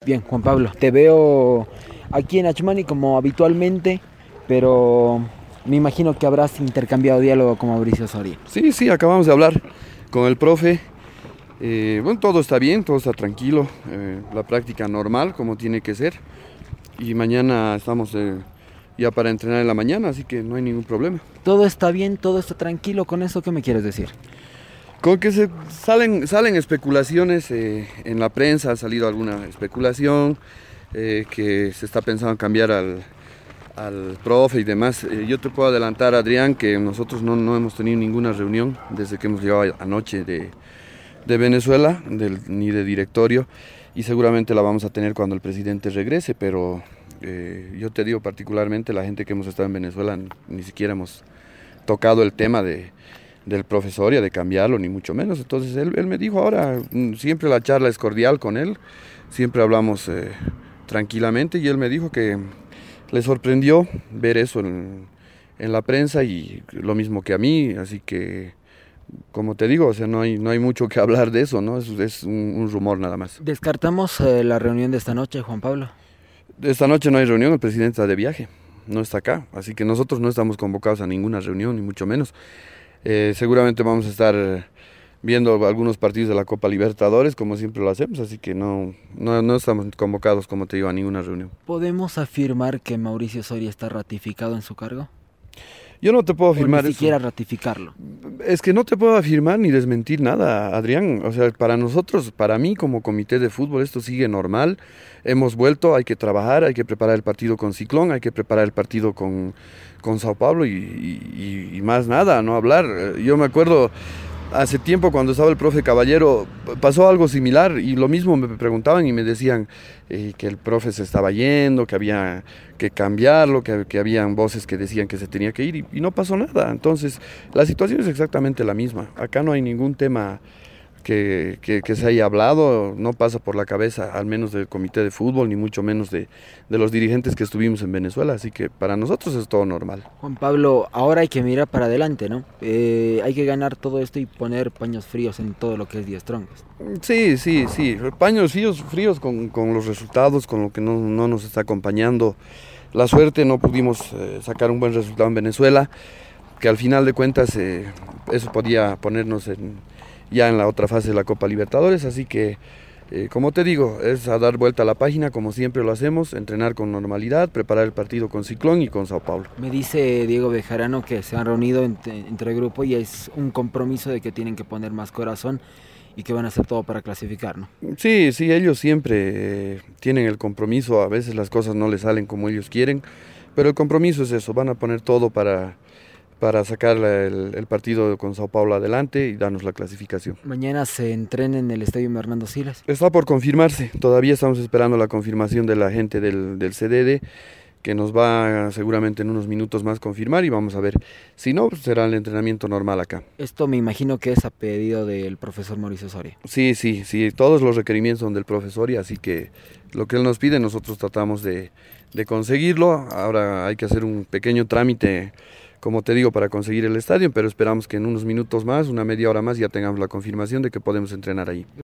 Bien, Juan Pablo, te veo aquí en Achumani como habitualmente, pero me imagino que habrás intercambiado diálogo con Mauricio Soria. Sí, sí, acabamos de hablar con el profe. Bueno, todo está bien, todo está tranquilo, la práctica normal como tiene que ser. Y mañana estamos ya para entrenar en la mañana, así que no hay ningún problema. Todo está bien, todo está tranquilo. ¿Con eso qué me quieres decir? Con que salen especulaciones en la prensa, ha salido alguna especulación que se está pensando en cambiar al profe y demás. Yo te puedo adelantar, Adrián, que nosotros no hemos tenido ninguna reunión desde que hemos llegado anoche de Venezuela, ni de directorio, y seguramente la vamos a tener cuando el presidente regrese, pero yo te digo particularmente, la gente que hemos estado en Venezuela ni siquiera hemos tocado el tema del profesor y de cambiarlo, ni mucho menos. Entonces él me dijo ahora, siempre la charla es cordial con él, siempre hablamos tranquilamente, y él me dijo que le sorprendió ver eso en la prensa y lo mismo que a mí, así que como te digo, o sea, no hay mucho que hablar de eso, ¿no? Es un rumor nada más. ¿Descartamos la reunión de esta noche, Juan Pablo? Esta noche no hay reunión, el presidente está de viaje, no está acá, así que nosotros no estamos convocados a ninguna reunión, ni mucho menos. Seguramente vamos a estar viendo algunos partidos de la Copa Libertadores, como siempre lo hacemos, así que no estamos convocados, como te digo, a ninguna reunión. ¿Podemos afirmar que Mauricio Soria está ratificado en su cargo? Yo no te puedo afirmar ¿O ni siquiera eso. ratificarlo? Es que no te puedo afirmar ni desmentir nada, Adrián. O sea, para nosotros, para mí como comité de fútbol, esto sigue normal. Hemos vuelto, hay que trabajar, hay que preparar el partido con Ciclón, hay que preparar el partido con Sao Paulo y más nada, no hablar. Yo me acuerdo hace tiempo cuando estaba el profe Caballero, pasó algo similar y lo mismo me preguntaban y me decían que el profe se estaba yendo, que había que cambiarlo, que habían voces que decían que se tenía que ir y no pasó nada. Entonces la situación es exactamente la misma. Acá no hay ningún tema que se haya hablado, no pasa por la cabeza al menos del comité de fútbol, ni mucho menos de los dirigentes que estuvimos en Venezuela, así que para nosotros es todo normal. Juan Pablo, ahora hay que mirar para adelante, ¿no? Hay que ganar todo esto y poner paños fríos en todo lo que es Die Strongest. Sí, paños fríos con los resultados, con lo que no nos está acompañando. La suerte, no pudimos sacar un buen resultado en Venezuela, que al final de cuentas eso podía ponernos ya en la otra fase de la Copa Libertadores, así que como te digo, es a dar vuelta a la página como siempre lo hacemos, entrenar con normalidad, preparar el partido con Ciclón y con Sao Paulo. Me dice Diego Bejarano que se han reunido entre el grupo y es un compromiso de que tienen que poner más corazón y que van a hacer todo para clasificar, ¿no? Sí, ellos siempre tienen el compromiso, a veces las cosas no les salen como ellos quieren, pero el compromiso es eso, van a poner todo para sacar el partido con Sao Paulo adelante y darnos la clasificación. Mañana se entrena en el estadio Hernando Siles. Está por confirmarse, todavía estamos esperando la confirmación de la gente del CDD, que nos va seguramente en unos minutos más confirmar y vamos a ver. Si no, pues será el entrenamiento normal acá. Esto me imagino que es a pedido del profesor Mauricio Soria. Sí, todos los requerimientos son del profesor y así que lo que él nos pide nosotros tratamos de conseguirlo. Ahora hay que hacer un pequeño trámite, como te digo, para conseguir el estadio, pero esperamos que en unos minutos más, una media hora más, ya tengamos la confirmación de que podemos entrenar ahí.